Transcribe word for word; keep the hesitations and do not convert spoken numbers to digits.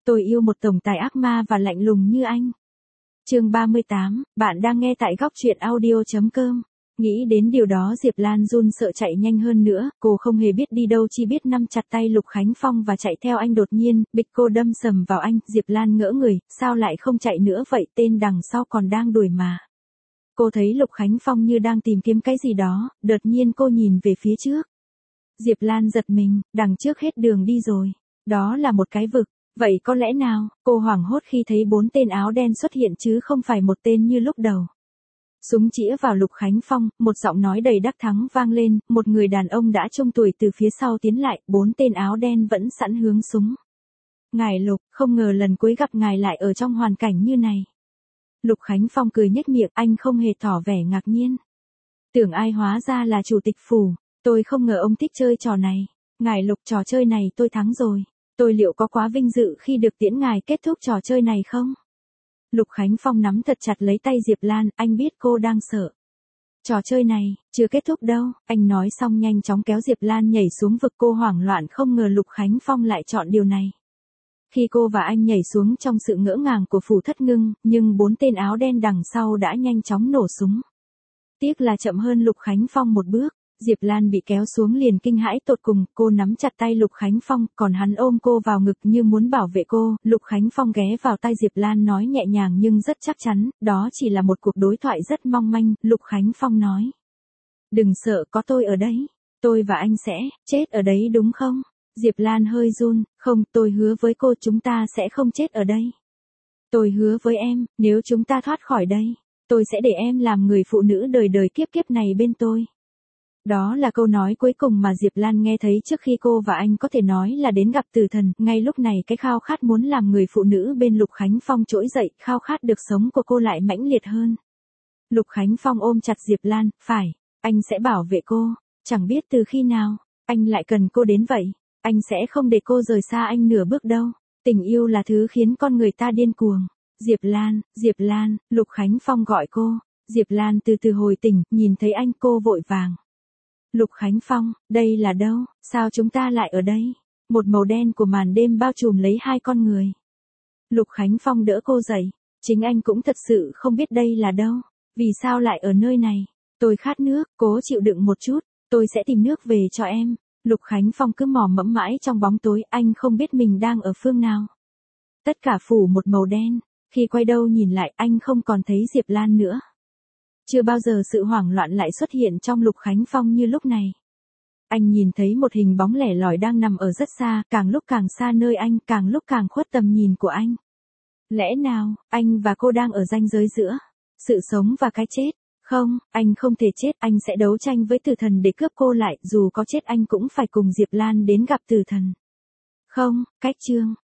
Tôi yêu một tổng tài ác ma và lạnh lùng như anh. Chương ba mươi tám, bạn đang nghe tại góc truyện audio chấm com. Nghĩ đến điều đó Diệp Lan run sợ chạy nhanh hơn nữa, cô không hề biết đi đâu chỉ biết nắm chặt tay Lục Khánh Phong và chạy theo anh. Đột nhiên, bịch cô đâm sầm vào anh, Diệp Lan ngỡ người, sao lại không chạy nữa vậy, tên đằng sau còn đang đuổi mà. Cô thấy Lục Khánh Phong như đang tìm kiếm cái gì đó, đột nhiên cô nhìn về phía trước. Diệp Lan giật mình, đằng trước hết đường đi rồi, đó là một cái vực. Vậy có lẽ nào, cô hoảng hốt khi thấy bốn tên áo đen xuất hiện chứ không phải một tên như lúc đầu. Súng chĩa vào Lục Khánh Phong, một giọng nói đầy đắc thắng vang lên, một người đàn ông đã trung tuổi từ phía sau tiến lại, bốn tên áo đen vẫn sẵn hướng súng. Ngài Lục, không ngờ lần cuối gặp ngài lại ở trong hoàn cảnh như này. Lục Khánh Phong cười nhếch miệng, anh không hề tỏ vẻ ngạc nhiên. Tưởng ai hóa ra là chủ tịch phủ, tôi không ngờ ông thích chơi trò này. Ngài Lục, trò chơi này tôi thắng rồi. Tôi liệu có quá vinh dự khi được tiễn ngài kết thúc trò chơi này không? Lục Khánh Phong nắm thật chặt lấy tay Diệp Lan, anh biết cô đang sợ. Trò chơi này, chưa kết thúc đâu, anh nói xong nhanh chóng kéo Diệp Lan nhảy xuống vực. Cô hoảng loạn không ngờ Lục Khánh Phong lại chọn điều này. Khi cô và anh nhảy xuống trong sự ngỡ ngàng của phủ Thất Ngưng, nhưng bốn tên áo đen đằng sau đã nhanh chóng nổ súng. Tiếc là chậm hơn Lục Khánh Phong một bước. Diệp Lan bị kéo xuống liền kinh hãi tột cùng, cô nắm chặt tay Lục Khánh Phong, còn hắn ôm cô vào ngực như muốn bảo vệ cô. Lục Khánh Phong ghé vào tai Diệp Lan nói nhẹ nhàng nhưng rất chắc chắn, đó chỉ là một cuộc đối thoại rất mong manh. Lục Khánh Phong nói, đừng sợ, có tôi ở đấy, tôi và anh sẽ chết ở đấy đúng không? Diệp Lan hơi run, không, tôi hứa với cô chúng ta sẽ không chết ở đây. Tôi hứa với em, nếu chúng ta thoát khỏi đây, tôi sẽ để em làm người phụ nữ đời đời kiếp kiếp này bên tôi. Đó là câu nói cuối cùng mà Diệp Lan nghe thấy trước khi cô và anh có thể nói là đến gặp tử thần. Ngay lúc này cái khao khát muốn làm người phụ nữ bên Lục Khánh Phong trỗi dậy, khao khát được sống của cô lại mãnh liệt hơn. Lục Khánh Phong ôm chặt Diệp Lan, phải, anh sẽ bảo vệ cô, chẳng biết từ khi nào, anh lại cần cô đến vậy, anh sẽ không để cô rời xa anh nửa bước đâu. Tình yêu là thứ khiến con người ta điên cuồng. Diệp Lan, Diệp Lan, Lục Khánh Phong gọi cô. Diệp Lan từ từ hồi tỉnh, nhìn thấy anh cô vội vàng. Lục Khánh Phong, đây là đâu, sao chúng ta lại ở đây? Một màu đen của màn đêm bao trùm lấy hai con người. Lục Khánh Phong đỡ cô dậy, chính anh cũng thật sự không biết đây là đâu, vì sao lại ở nơi này. Tôi khát nước, cố chịu đựng một chút, tôi sẽ tìm nước về cho em. Lục Khánh Phong cứ mò mẫm mãi trong bóng tối, anh không biết mình đang ở phương nào. Tất cả phủ một màu đen, khi quay đầu nhìn lại anh không còn thấy Diệp Lan nữa. Chưa bao giờ sự hoảng loạn lại xuất hiện trong Lục Khánh Phong như lúc này. Anh nhìn thấy một hình bóng lẻ lỏi đang nằm ở rất xa, càng lúc càng xa nơi anh, càng lúc càng khuất tầm nhìn của anh. Lẽ nào, anh và cô đang ở ranh giới giữa sự sống và cái chết? Không, anh không thể chết, anh sẽ đấu tranh với tử thần để cướp cô lại, dù có chết anh cũng phải cùng Diệp Lan đến gặp tử thần. Không, cách chương.